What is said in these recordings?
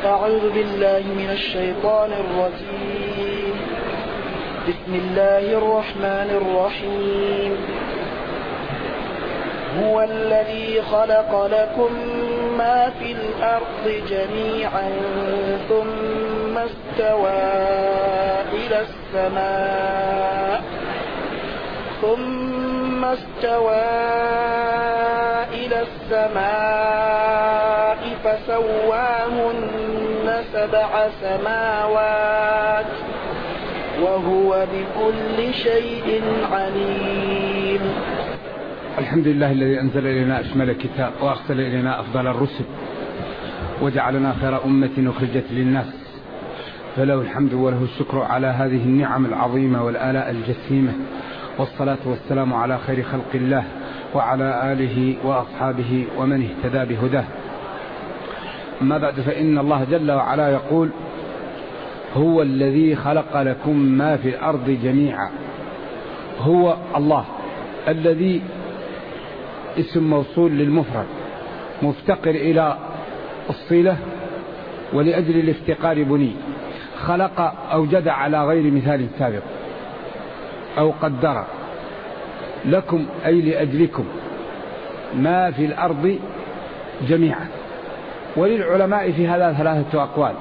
أعوذ بالله من الشيطان الرجيم. بسم الله الرحمن الرحيم. هو الذي خلق لكم ما في الأرض جميعا ثم استوى إلى السماء فسواهن 7 سماوات وهو بكل شيء عليم. الحمد لله الذي أنزل إلينا أشمل كتاب وأرسل إلينا أفضل الرسل وجعلنا خير أمة أخرجت للناس، فله الحمد وله الشكر على هذه النعم العظيمة والآلاء الجسيمة، والصلاة والسلام على خير خلق الله وعلى آله وأصحابه ومن اهتدى بهداه. أما بعد، فإن الله جل وعلا يقول: هو الذي خلق لكم ما في الأرض جميعا. هو الله الذي اسم موصول للمفرد مفتقر إلى الصلة، ولأجل الافتقار بني. خلق أوجد على غير مثال سابق، أو قدر لكم أي لأجلكم ما في الأرض جميعا. وللعلماء في هذا 3 أقوال.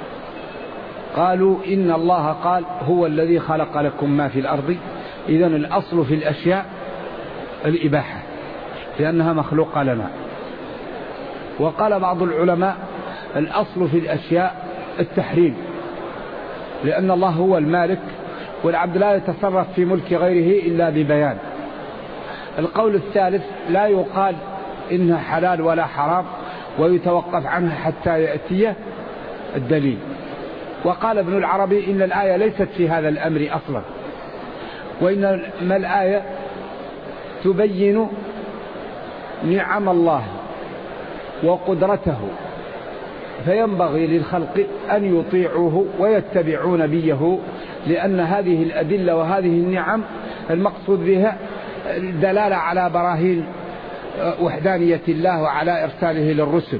قالوا إن الله قال هو الذي خلق لكم ما في الأرض، إذن الأصل في الأشياء الإباحة لأنها مخلوقة لنا. وقال بعض العلماء الأصل في الأشياء التحريم، لأن الله هو المالك والعبد لا يتصرف في ملك غيره إلا ببيان. القول الثالث لا يقال إنها حلال ولا حرام ويتوقف عنها حتى يأتي الدليل. وقال ابن العربي إن الآية ليست في هذا الأمر أصلا، وإنما الآية تبين نعم الله وقدرته، فينبغي للخلق أن يطيعوه ويتبعوا نبيه، لأن هذه الأدلة وهذه النعم المقصود بها الدلالة على براهين وحدانية الله وعلى إرساله للرسل.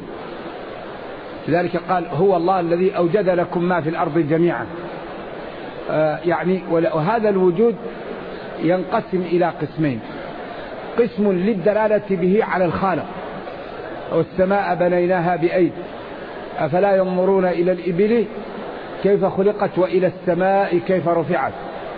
لذلك قال هو الله الذي أوجد لكم ما في الأرض جميعا. وهذا الوجود ينقسم إلى قسمين: قسم للدلالة به على الخالق، والسماء بنيناها بأيد أفلا ينظرون إلى الإبل كيف خلقت وإلى السماء كيف رفعت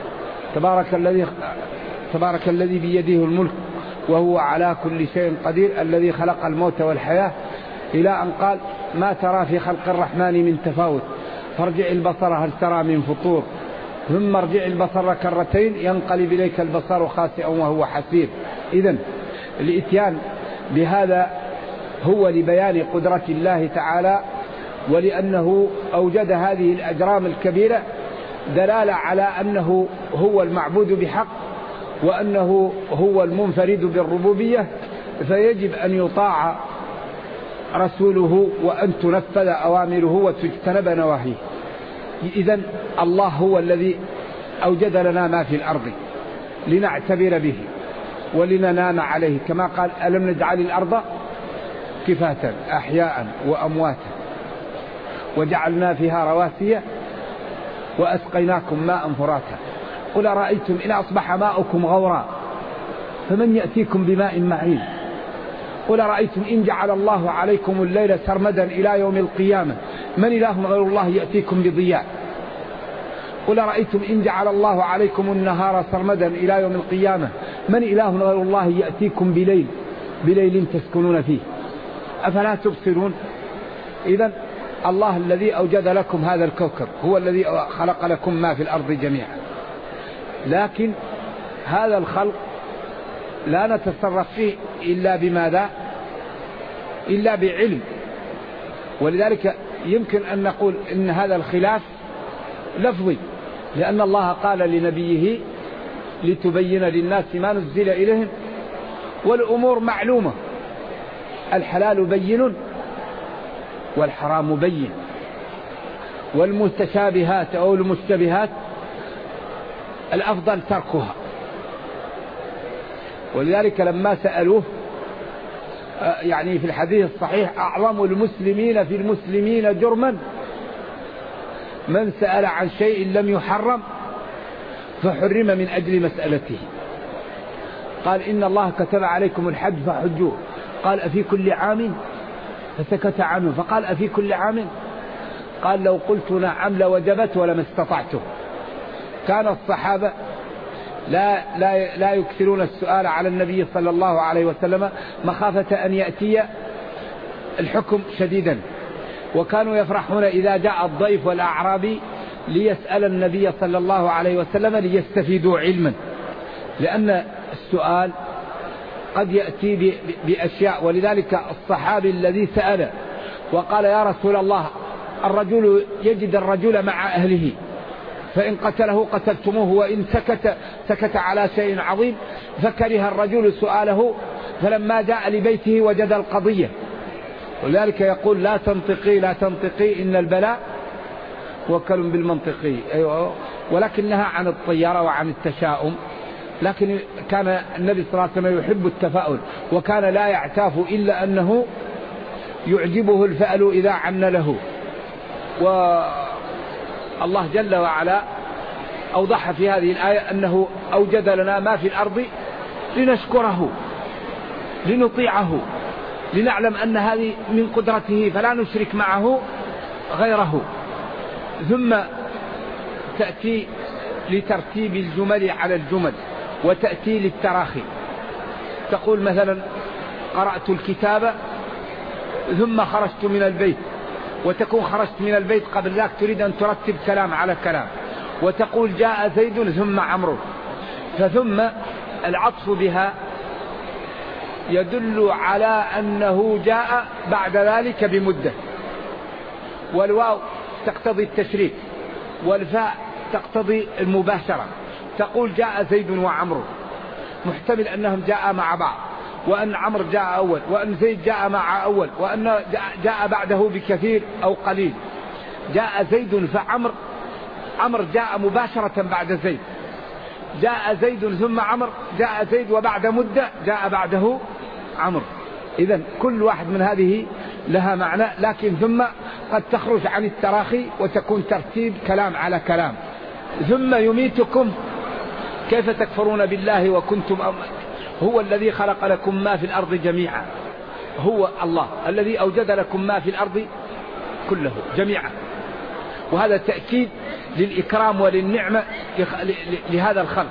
تبارك الذي بيده الملك وهو على كل شيء قدير الذي خلق الموت والحياة، إلى أن قال ما ترى في خلق الرحمن من تفاوت فارجع البصر هل ترى من فطور ثم ارجع البصر كرتين ينقلب إليك البصر خاسئا وهو حسير. إذن الإتيان بهذا هو لبيان قدرة الله تعالى، ولأنه أوجد هذه الأجرام الكبيرة دلالة على أنه هو المعبود بحق، وأنه هو المنفرد بالربوبية، فيجب أن يطاع رسوله وأن تنفذ أوامره وتجتنب نواهيه. إذن الله هو الذي أوجد لنا ما في الأرض لنعتبر به ولننام عليه، كما قال ألم نجعل الأرض كفاة أحياء وأمواتا وجعلنا فيها رواسي وأسقيناكم ماء فراتا قل رأيتم إن أصبح ماؤكم غورا فمن يأتيكم بماء معين قل رأيتم إن جعل الله عليكم الليل سرمدا إلى يوم القيامة من إله غير الله يأتيكم بضياء قل رأيتم إن جعل الله عليكم النهار سرمدا إلى يوم القيامة من إله غير الله يأتيكم بليل تسكنون فيه أفلا تبصرون. إذن الله الذي أوجد لكم هذا الكوكب هو الذي خلق لكم ما في الأرض جميعا، لكن هذا الخلق لا نتصرف فيه إلا بماذا؟ إلا بعلم. ولذلك يمكن أن نقول إن هذا الخلاف لفظي، لأن الله قال لنبيه لتبين للناس ما نزل إليهم والأمور معلومة، الحلال بين والحرام بين، والمتشابهات أو المشتبهات الأفضل تركها. ولذلك لما سألوه يعني في الحديث الصحيح أعظم المسلمين في المسلمين جرما من سأل عن شيء لم يحرم فحرم من أجل مسألته. قال إن الله كتب عليكم الحج فحجوه، قال أفي كل عام؟ فسكت عنه، فقال أفي كل عام؟ قال لو قلت نعم لوجبت ولما استطعته. كان الصحابة لا يكثرون السؤال على النبي صلى الله عليه وسلم مخافة أن يأتي الحكم شديدا، وكانوا يفرحون إذا جاء الضيف والأعرابي ليسأل النبي صلى الله عليه وسلم ليستفيدوا علما، لأن السؤال قد يأتي بأشياء. ولذلك الصحابي الذي سأل وقال يا رسول الله الرجل يجد الرجل مع أهله فإن قتله قتلتموه وإن سكت على شيء عظيم، فكره الرجل سؤاله، فلما جاء لبيته وجد القضية. ولذلك يقول لا تنطقي إن البلاء موكل بالمنطقي. أيوة. ولكن نهى عن الطيارة وعن التشاؤم. لكن كان النبي صلى الله عليه وسلم يحب التفاؤل، وكان لا يعتاف إلا أنه يعجبه الفأل إذا عن له. والله جل وعلا أوضح في هذه الآية أنه أوجد لنا ما في الأرض لنشكره لنطيعه لنعلم أن هذه من قدرته فلا نشرك معه غيره. ثم تأتي لترتيب الجمل على الجمل، وتأتي للتراخي. تقول مثلا قرأت الكتاب ثم خرجت من البيت، وتكون خرجت من البيت قبل ذلك تريد أن ترتب كلام على كلام، وتقول جاء زيد ثم عمرو، فثم العطف بها يدل على أنه جاء بعد ذلك بمدة، والواو تقتضي التشريك، والفاء تقتضي المباشرة. تقول جاء زيد وعمرو، محتمل أنهم جاء مع بعض، وأن عمرو جاء أول، وأن زيد جاء مع أول، وأن جاء بعده بكثير أو قليل. جاء زيد عمرو جاء مباشرة بعد زيد. جاء زيد ثم عمرو، جاء زيد وبعد مدة جاء بعده عمرو. إذن كل واحد من هذه لها معنى، لكن ثم قد تخرج عن التراخي وتكون ترتيب كلام على كلام. ثم يميتكم كيف تكفرون بالله وكنتم هو الذي خلق لكم ما في الأرض جميعا. هو الله الذي أوجد لكم ما في الأرض كله جميعا، وهذا تأكيد للإكرام وللنعمة لهذا الخلق.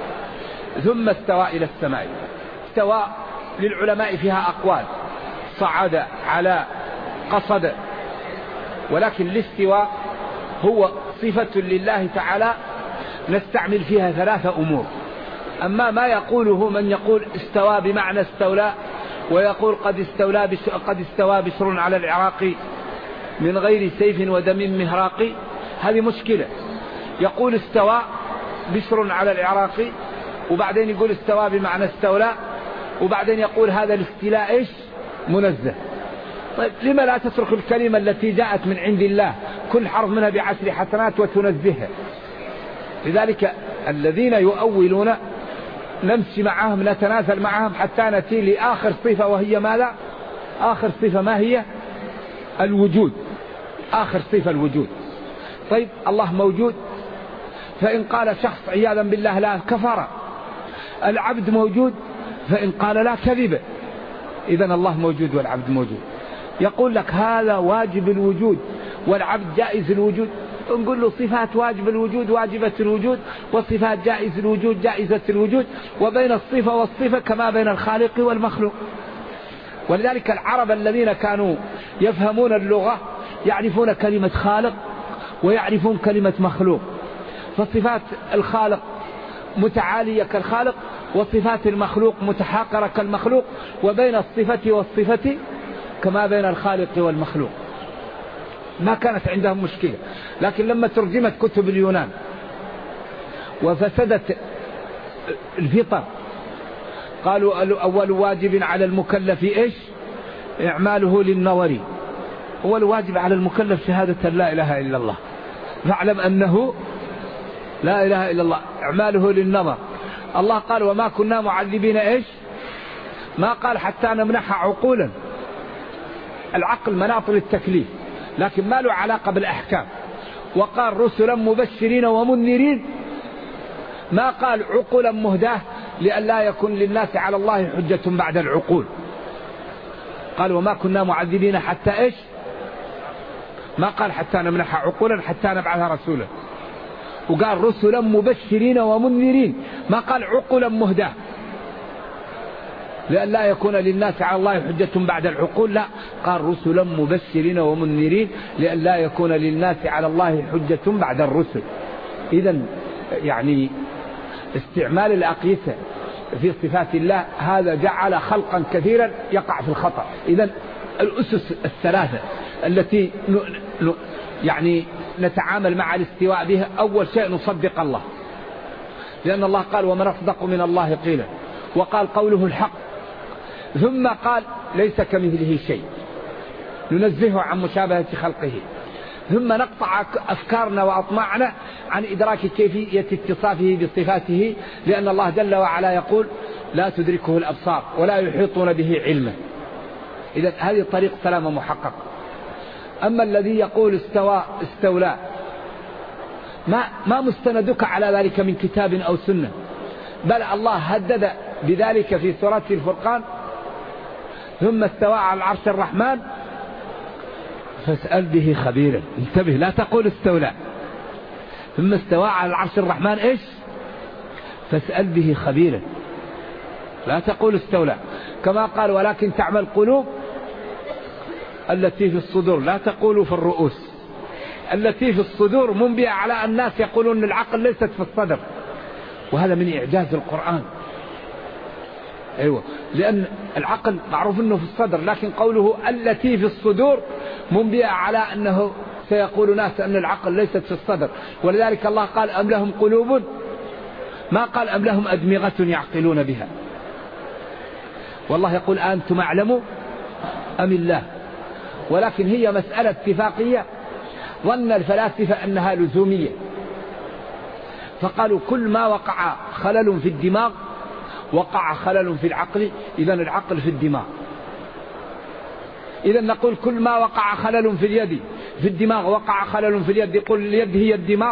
ثم استوى إلى السماء. استوى للعلماء فيها أقوال، صعد، على، قصد، ولكن الاستواء هو صفة لله تعالى نستعمل فيها 3 أمور. أما ما يقوله من يقول استوى بمعنى استولى، ويقول قد استوى بشر على العراق من غير سيف ودم مهراق، هذه مشكلة. يقول استوى بشر على العراق، وبعدين يقول استوى بمعنى استولى، وبعدين يقول هذا الاستيلاء إيش؟ منزه. طيب لما لا تترك الكلمة التي جاءت من عند الله كل حرف منها ب10 حسنات وتنزهها؟ لذلك الذين يؤولون نمشي معهم، نتنازل معهم حتى نتي لآخر صفة، وهي ماذا؟ آخر صفة ما هي؟ الوجود. آخر صفة الوجود. طيب الله موجود، فإن قال شخص عياذا بالله لا كفر. العبد موجود، فإن قال لا كذب. إذن الله موجود والعبد موجود. يقول لك هذا واجب الوجود والعبد جائز الوجود، نقول له صفات واجب الوجود واجبة الوجود، وصفات جائز الوجود جائزة الوجود، وبين الصفة والصفة كما بين الخالق والمخلوق. ولذلك العرب الذين كانوا يفهمون اللغة يعرفون كلمة خالق ويعرفون كلمة مخلوق، فصفات الخالق متعالية كالخالق، وصفات المخلوق متحاقرة كالمخلوق، وبين الصفة والصفة كما بين الخالق والمخلوق. ما كانت عندهم مشكلة. لكن لما ترجمت كتب اليونان وفسدت الفطر، قالوا أول واجب على المكلف إيش؟ إعماله للنظر. أول واجب على المكلف شهادة لا إله إلا الله، فاعلم أنه لا إله إلا الله، إعماله للنظر. الله قال وما كنا معذبين إيش؟ ما قال حتى نمنح عقولا. العقل مناط للتكليف، لكن ما له علاقة بالأحكام. وقال رسلا مبشرين ومنذرين، ما قال عقلا مهداة لئلا يكون للناس على الله حجة بعد العقول. قال وما كنا معذبين حتى إيش؟ ما قال حتى نمنح عقولا حتى نبعث رسولا. وقال رسلا مبشرين ومنذرين، ما قال عقلا مهداة لئلا يكون للناس على الله حجة بعد العقول، لا، قال رسلا مبشرين ومنذرين لئلا يكون للناس على الله حجة بعد الرسل. إذن يعني استعمال الأقيسة في صفات الله هذا جعل خلقا كثيرا يقع في الخطأ. إذن الأسس الثلاثة التي يعني نتعامل مع الاستواء بها: أول شيء نصدق الله، لأن الله قال ومن أصدق من الله قيلا، وقال قوله الحق، ثم قال ليس كمثله شيء، ننزهه عن مشابهة خلقه، ثم نقطع أفكارنا وأطماعنا عن إدراك كيفية اتصافه بصفاته، لأن الله جل وعلا يقول لا تدركه الأبصار ولا يحيطون به علما. إذن هذه طريق سلامة محقق. أما الذي يقول استولى، ما مستندك على ذلك من كتاب أو سنة، بل الله هدد بذلك في سورة الفرقان: ثم استوى على العرش الرحمن فاسأل به خبيرا. انتبه، لا تقول استولى، ثم استوى على العرش الرحمن إيش؟ فاسأل به خبيرا، لا تقول استولى. كما قال ولكن تعمل القلوب التي في الصدور، لا تقولوا في الرؤوس. التي في الصدور منبئة على الناس يقولون العقل ليست في الصدر، وهذا من إعجاز القرآن. أيوة، لأن العقل معروف أنه في الصدر، لكن قوله التي في الصدور منبئة على أنه سيقول ناس أن العقل ليست في الصدر. ولذلك الله قال أم لهم قلوب، ما قال أم لهم أدمغة يعقلون بها. والله يقول أنتم أعلم أم الله، ولكن هي مسألة اتفاقية. ظن الفلاسفة أنها لزومية، فقالوا كل ما وقع خلل في الدماغ وقع خلل في العقل، إذن العقل في الدماغ. إذن نقول كل ما وقع خلل في اليد في الدماغ وقع خلل في اليد، يقول اليد هي الدماغ.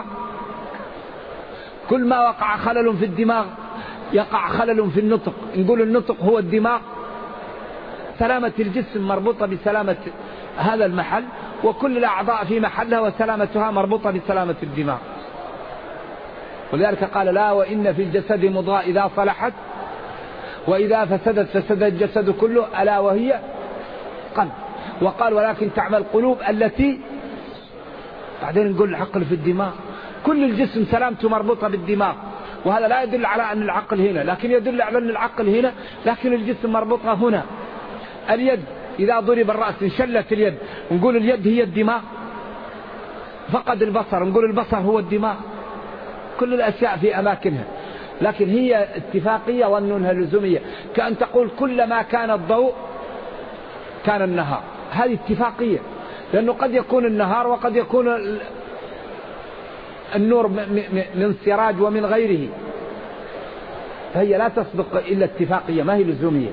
كل ما وقع خلل في الدماغ يقع خلل في النطق، نقول النطق هو الدماغ. سلامة الجسم مربوطة بسلامة هذا المحل، وكل الأعضاء في محلها، وسلامتها مربوطة بسلامة الدماغ. ولذلك قال لا وإن في الجسد مضغة إذا صلحت وإذا فسدت فسد الجسد كله ألا وهي قلب. وقال ولكن تعمل القلوب التي، بعدين نقول العقل في الدماغ. كل الجسم سلامته مربوطة بالدماغ، وهذا لا يدل على أن العقل هنا، لكن يدل على أن العقل هنا، لكن الجسم مربوطة هنا. اليد إذا ضرب الرأس انشلت اليد، نقول اليد هي الدماغ. فقد البصر، نقول البصر هو الدماغ. كل الأشياء في أماكنها، لكن هي اتفاقية ظنونها لزومية. كأن تقول كلما كان الضوء كان النهار، هذه اتفاقية، لأنه قد يكون النهار وقد يكون النور من سراج ومن غيره، فهي لا تصدق إلا اتفاقية، ما هي لزومية.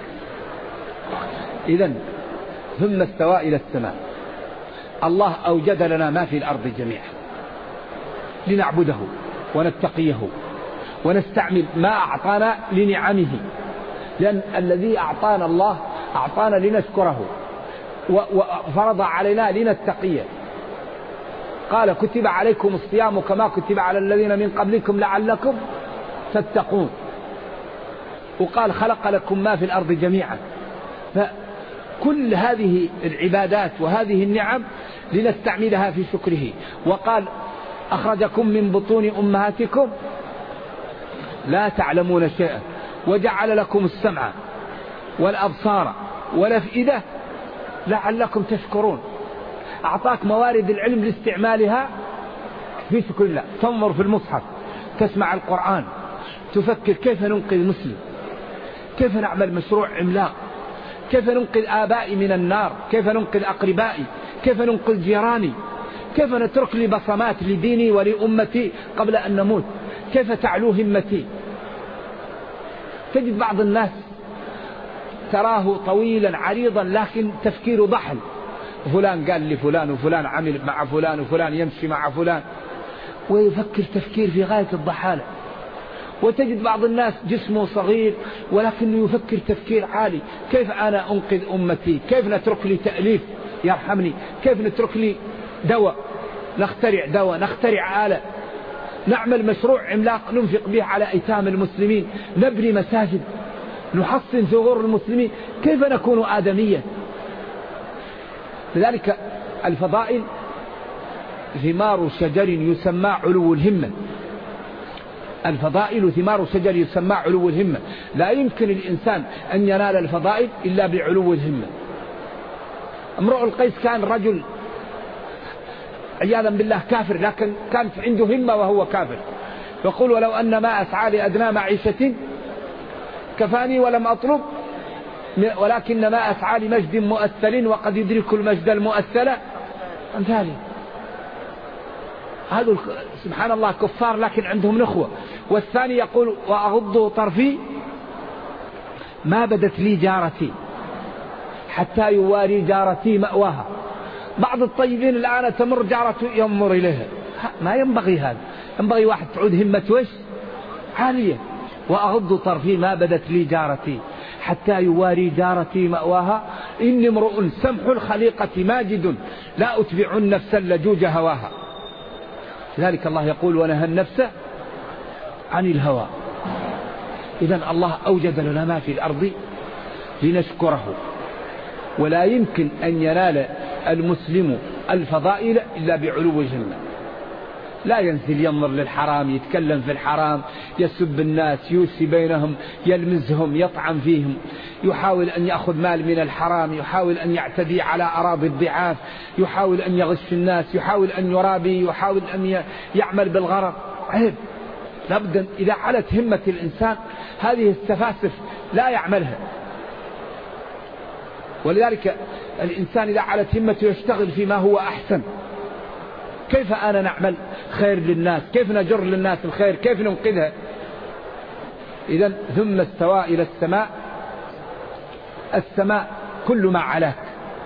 إذن ثم استوى إلى السماء. الله أوجد لنا ما في الأرض جميعا لنعبده ونتقيه ونستعمل ما أعطانا لنعمه، لأن الذي أعطانا الله أعطانا لنشكره وفرض علينا لنتقيه. قال كتب عليكم الصيام كما كتب على الذين من قبلكم لعلكم تتقون. وقال خلق لكم ما في الأرض جميعا. فكل هذه العبادات وهذه النعم لنستعملها في شكره. وقال أخرجكم من بطون أمهاتكم لا تعلمون شيئا وجعل لكم السمع والأبصار والأفئدة لعلكم تشكرون. أعطاك موارد العلم لاستعمالها في شكر الله. تنظر في المصحف، تسمع القرآن، تفكر كيف ننقذ مسلم، كيف نعمل مشروع عملاق، كيف ننقذ آبائي من النار، كيف ننقذ أقربائي، كيف ننقذ جيراني، كيف نترك لي بصمات لديني ولأمتي قبل أن نموت، كيف تعلو همتي. تجد بعض الناس تراه طويلا عريضا لكن تفكير ضحل، فلان قال لفلان وفلان عمل مع فلان وفلان يمشي مع فلان، ويفكر تفكير في غاية الضحالة. وتجد بعض الناس جسمه صغير ولكنه يفكر تفكير عالي، كيف أنا أنقذ أمتي، كيف نترك لي تأليف يرحمني، كيف نترك لي دواء، نخترع دواء، نخترع آلة، نعمل مشروع عملاق ننفق به على أيتام المسلمين، نبني مساجد، نحصن ثغور المسلمين. كيف نكون آدميا؟ لذلك الفضائل ثمار شجر يسمى علو الهمة. الفضائل ثمار شجر يسمى علو الهمة. لا يمكن الإنسان أن ينال الفضائل إلا بعلو الهمة. امرؤ القيس كان رجل عياذا بالله كافر، لكن كانت عنده همة وهو كافر، يقول ولو أن ما أسعى لأدنى معيشة كفاني ولم أطلب، ولكن ما أسعى لمجد مؤثل وقد يدرك المجد المؤثل أمثالي. هذا سبحان الله كفار لكن عندهم نخوة. والثاني يقول وأغض طرفي ما بدت لي جارتي حتى يواري جارتي مأواها. بعض الطيبين الآن تمر جارته ينظر إليها، ما ينبغي هذا، ينبغي واحد تعود همة عالية. وأغض طرفي ما بدت لي جارتي حتى يواري جارتي مأواها، إني امرؤ سمح الخليقة ماجد لا أتبع النفس اللجوج هواها. لذلك الله يقول ونهى النفس عن الهوى. إذن الله أوجد لنا ما في الأرض لنشكره، ولا يمكن أن ينال المسلم الفضائل إلا بعلو الهمة. لا ينزل ينظر للحرام، يتكلم في الحرام، يسب الناس، يوسي بينهم، يلمزهم، يطعن فيهم، يحاول أن يأخذ مال من الحرام، يحاول أن يعتدي على أراضي الضعاف، يحاول أن يغش الناس، يحاول أن يرابي، يحاول أن يعمل بالغرض. عيب. لابد إذا علت همة الإنسان هذه السفاسف لا يعملها. ولذلك الإنسان إذا علت همته يشتغل فيما هو أحسن. كيف أنا نعمل خير للناس، كيف نجر للناس الخير، كيف ننقذها. إذن ثم استوى إلى السماء. السماء كل ما علاك،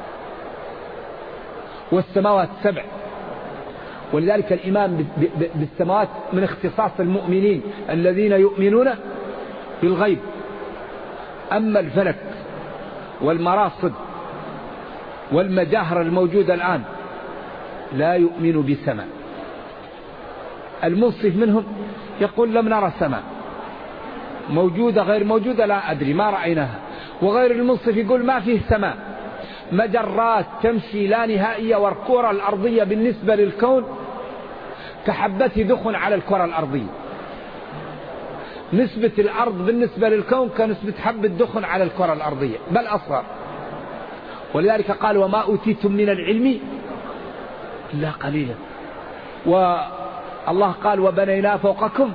والسماوات 7. ولذلك الإيمان بالسماوات من اختصاص المؤمنين الذين يؤمنون بالغيب. أما الفلك والمراصد والمجاهر الموجودة الآن لا يؤمن بسماء. المنصف منهم يقول لم نرى سماء موجودة غير موجودة لا أدري ما رأيناها. وغير المنصف يقول ما فيه سماء، مجرات تمشي لا نهائية، والكرة الأرضية بالنسبة للكون كحبة دخن على الكرة الأرضية. نسبة الأرض بالنسبة للكون كنسبة حبة دخن على الكرة الأرضية بل أصغر. ولذلك قال وما أوتيتم من العلم إلا قليلا. والله قال وبنينا فوقكم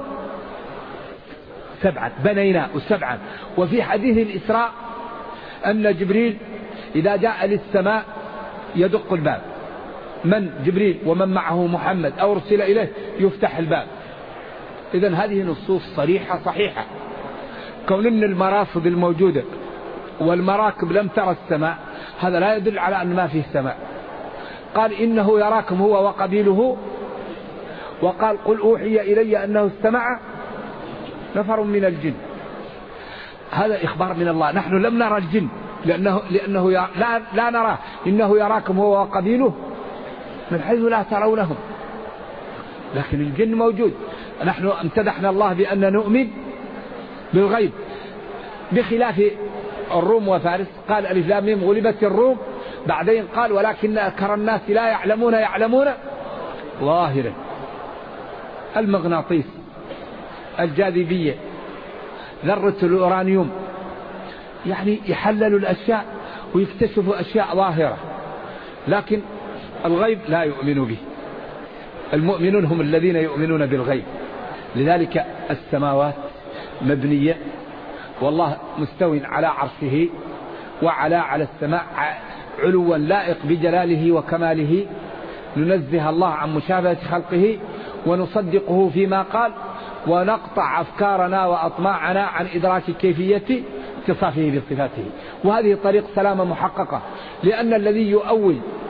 7، بنينا 7. وفي حديث الإسراء أن جبريل إذا جاء للسماء يدق الباب، من جبريل ومن معه محمد أو أرسل إليه يفتح الباب. إذن هذه نصوص صريحة صحيحة. كون أن المراصد الموجودة والمراكب لم ترى السماء هذا لا يدل على أن ما فيه سماء. قال إنه يراكم هو وقبيله، وقال قل أوحي إلي أنه استمع نفر من الجن. هذا إخبار من الله. نحن لم نرى الجن لأنه لا نراه. إنه يراكم هو وقبيله من حيث لا ترونهم، لكن الجن موجود. نحن امتدحنا الله بأن نؤمن بالغيب بخلاف الروم وفارس. قال ألف لام ميم غلبت الروم، بعدين قال ولكن أكثر الناس لا يعلمون ظاهرا. المغناطيس، الجاذبية، ذرة الأورانيوم، يعني يحللوا الأشياء ويكتشفوا أشياء ظاهرة، لكن الغيب لا يؤمن به. المؤمنون هم الذين يؤمنون بالغيب. لذلك السماوات مبنية، والله مستوٍ على عرشه على السماء علوا لائق بجلاله وكماله. ننزه الله عن مشابهة خلقه ونصدقه فيما قال، ونقطع أفكارنا وأطماعنا عن إدراك كيفية اتصافه بصفاته. وهذه طريق سلامة محققة، لأن الذي يؤول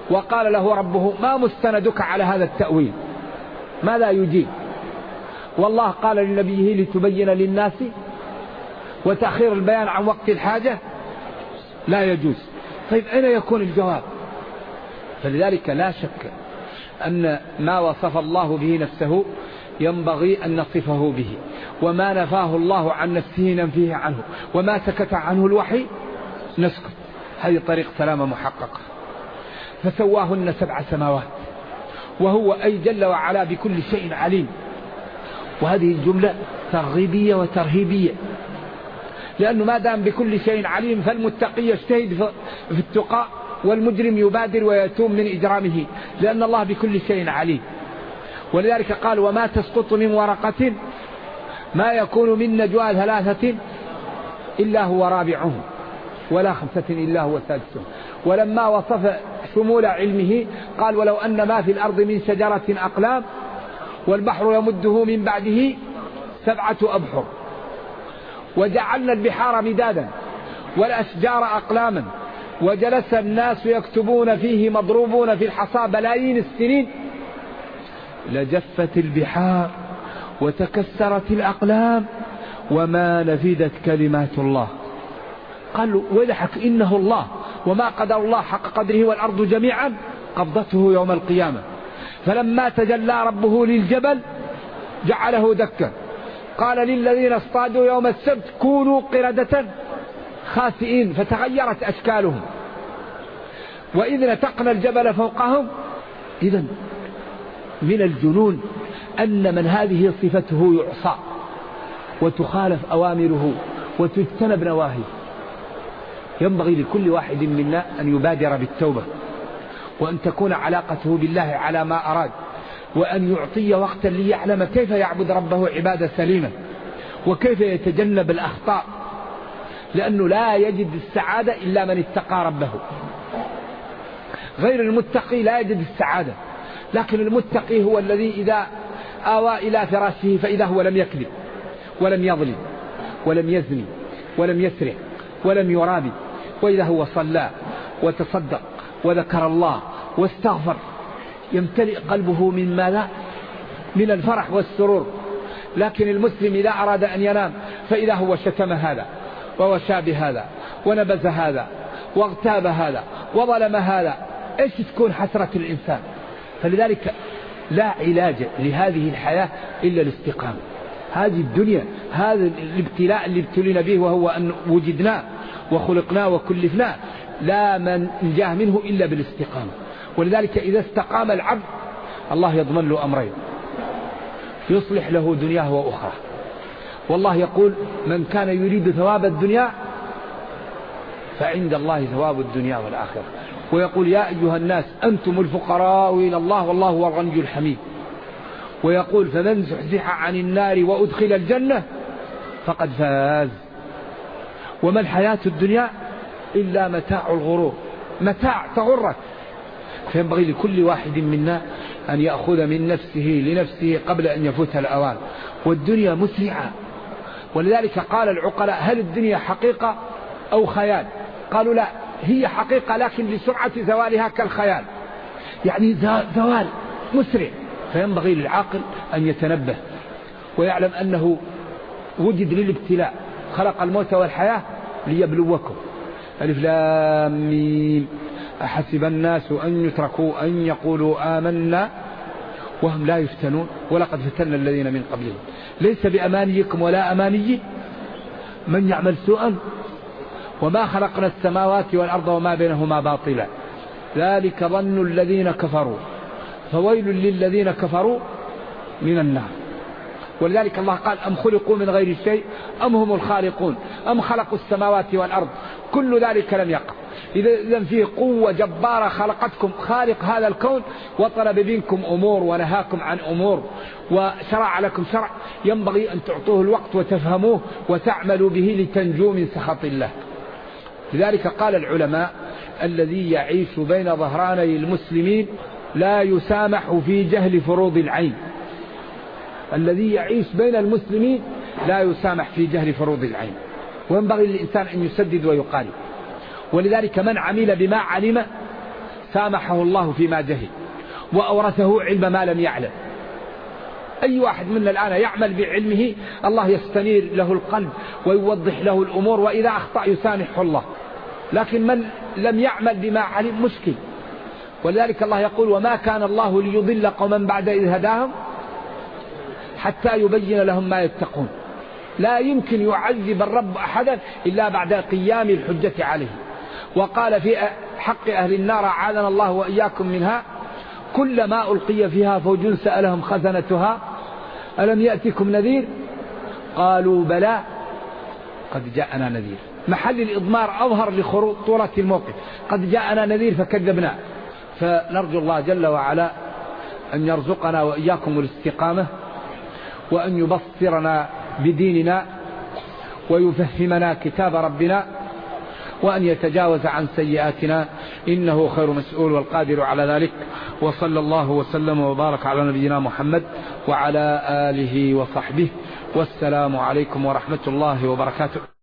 وقال له ربه ما مستندك على هذا التأويل؟ ماذا يجيب؟ والله قال لنبيه لتبين للناس، وتأخير البيان عن وقت الحاجة لا يجوز. طيب أين يكون الجواب؟ فلذلك لا شك أن ما وصف الله به نفسه ينبغي أن نصفه به، وما نفاه الله عن نفسه ننفيه عنه، وما سكت عنه الوحي نسكت. هذه طريق سلامة محققة. فسواهن 7 سماوات، وهو أي جل وعلا بكل شيء عليم. وهذه الجملة ترغيبية وترهيبية، لأنه ما دام بكل شيء عليم فالمتقي يجتهد في التقى، والمجرم يبادر ويتوب من إجرامه، لأن الله بكل شيء عليم. ولذلك قال وما تسقط من ورقة ما يكون من نجوى 3 إلا هو رابعهم ولا 5 إلا هو سادسهم. ولما وصف شمول علمه قال ولو أن ما في الأرض من شجرة أقلام والبحر يمده من بعده 7 أبحر، وجعلنا البحار مدادا والأشجار أقلاما، وجلس الناس يكتبون فيه مضروبون في الحصى بلايين السنين، لجفت البحار وتكسرت الأقلام وما نفدت كلمات الله. قالوا ويحك إنه الله وما قدر الله حق قدره والأرض جميعا قبضته يوم القيامة. فلما تجلى ربه للجبل جعله دكا، قال للذين اصطادوا يوم السبت كونوا قردة خاسئين فتغيرت أشكالهم، وإذ نتقنا الجبل فوقهم. إذن من الجنون أن من هذه صفته يعصى وتخالف أوامره وتجتنب نواهيه. ينبغي لكل واحد منا أن يبادر بالتوبة، وأن تكون علاقته بالله على ما أراد، وأن يعطي وقتا ليعلم كيف يعبد ربه عبادة سليمة، وكيف يتجنب الأخطاء، لأنه لا يجد السعادة إلا من اتقى ربه. غير المتقي لا يجد السعادة، لكن المتقي هو الذي إذا آوى إلى فراشه فإذا هو لم يكذب ولم يظلم ولم يزني ولم يسرق ولم يرابي، وإذا هو صلى وتصدق وذكر الله واستغفر يمتلئ قلبه من ماذا؟ من الفرح والسرور. لكن المسلم إذا أراد أن ينام فإذا هو شتم هذا ووشى بهذا ونبذ هذا واغتاب هذا وظلم هذا، إيش تكون حسرة الإنسان؟ فلذلك لا علاج لهذه الحياة إلا الاستقامة. هذه الدنيا هذا الابتلاء اللي ابتلينا به، وهو أن وجدنا وخلقنا وكلفنا، لا من نجاه منه إلا بالاستقامة. ولذلك إذا استقام العبد الله يضمن له أمرين: يصلح له دنياه وأخرى. والله يقول من كان يريد ثواب الدنيا فعند الله ثواب الدنيا والآخرة. ويقول يا أيها الناس أنتم الفقراء إلى الله والله هو الغني الحميد. ويقول فمن زحزح عن النار وأدخل الجنة فقد فاز. وما الحياة الدنيا إلا متاع الغرور، متاع تغرك. فينبغي لكل واحد منا أن يأخذ من نفسه لنفسه قبل أن يفوت الأوان. والدنيا مسرعة، ولذلك قال العقلاء هل الدنيا حقيقة أو خيال؟ قالوا لا، هي حقيقة لكن لسرعة زوالها كالخيال، يعني زوال مسرع. فينبغي للعاقل أن يتنبه ويعلم أنه وجد للابتلاء، خلق الموت والحياة ليبلوكم. ألف لام ميم أحسب الناس أن يتركوا أن يقولوا آمنا وهم لا يفتنون ولقد فتنا الذين من قبلهم ليس بأمانيكم ولا أماني من يعمل سوءا وما خلقنا السماوات والأرض وما بينهما باطلا ذلك ظن الذين كفروا فويل للذين كفروا من النار. ولذلك الله قال أم خلقوا من غير شيء أم هم الخالقون أم خلقوا السماوات والأرض كل ذلك لم يقع. إذا فيه قوة جبارة خلقتكم، خالق هذا الكون، وطلب منكم أمور ونهاكم عن أمور وشرع لكم شرع ينبغي أن تعطوه الوقت وتفهموه وتعملوا به لتنجوا من سخط الله. لذلك قال العلماء الذي يعيش بين ظهراني المسلمين لا يسامح في جهل فروض العين. الذي يعيش بين المسلمين لا يسامح في جهل فروض العين، وينبغي للإنسان أن يسدد ويقارب. ولذلك من عمل بما علم سامحه الله فيما جهل وأورثه علم ما لم يعلم. أي واحد منا الآن يعمل بعلمه الله يستنير له القلب ويوضح له الأمور، وإذا أخطأ يسامحه الله. لكن من لم يعمل بما علم مشكل. ولذلك الله يقول: وما كان الله ليضل قوما بعد إذ هداهم حتى يبين لهم ما يتقون. لا يمكن يعذب الرب أحدا إلا بعد قيام الحجة عليه. وقال في حق أهل النار: أعاذنا الله وإياكم منها: كلما ألقي فيها فوج سألهم خزنتها ألم يأتكم نذير قالوا بلى قد جاءنا نذير. محل الإضمار أظهر لخطورة الموقف، قد جاءنا نذير فكذبنا. فنرجو الله جل وعلا أن يرزقنا وإياكم الاستقامة، وأن يبصرنا بديننا ويفهمنا كتاب ربنا، وأن يتجاوز عن سيئاتنا، إنه خير مسؤول والقادر على ذلك. وصلى الله وسلم وبارك على نبينا محمد وعلى آله وصحبه، والسلام عليكم ورحمة الله وبركاته.